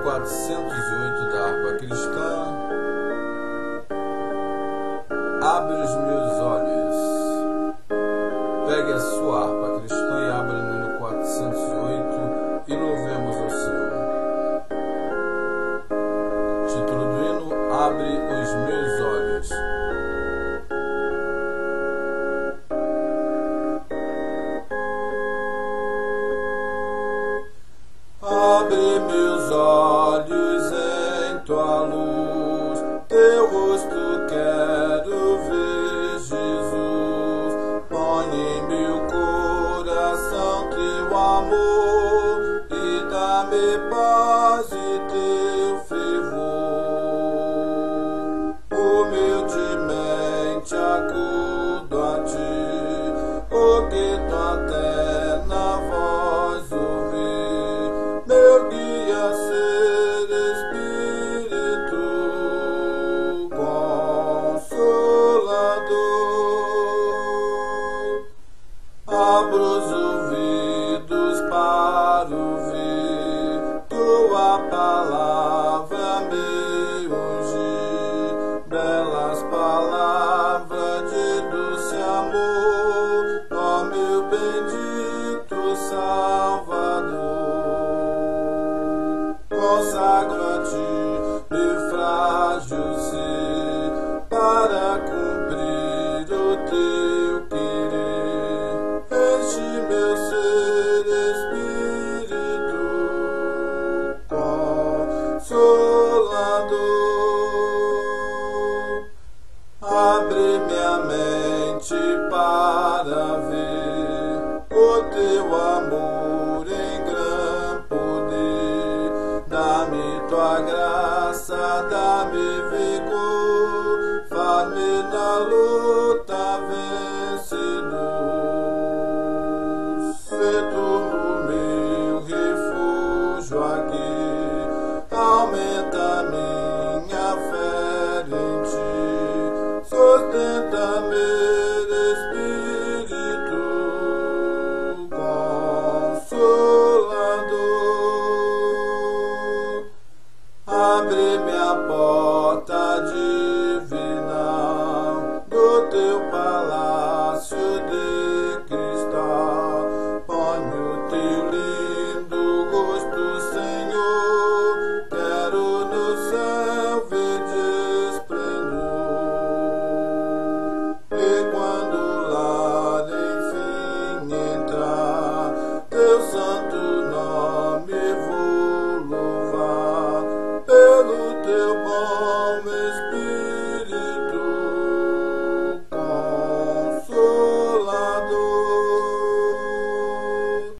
408 da harpa cristã. Abre os meus olhos. Pegue a sua harpa cristã e abra no hino 408 e louvemos ao Senhor. Título do hino: Abre os meus olhos. Abre meus olhos em tua luz, teu rosto quero ver, Jesus. Põe em meu coração teu amor e dá-me paz e teu fervor. Humildemente acudo a ti, porque tua terna voz ouvi. Meu guia ser Espírito Consolador. Abro os ouvidos para ouvir tua palavra me ungir. Belas palavras de doce amor, ó meu bendito Salvador. Consagro a ti meu frágil ser, para cumprir o teu querer. Enche meu ser, Espírito Consolador. Abre minha mente para ver o teu amor em grande poder. Dá-me tua graça, dá-me vigor.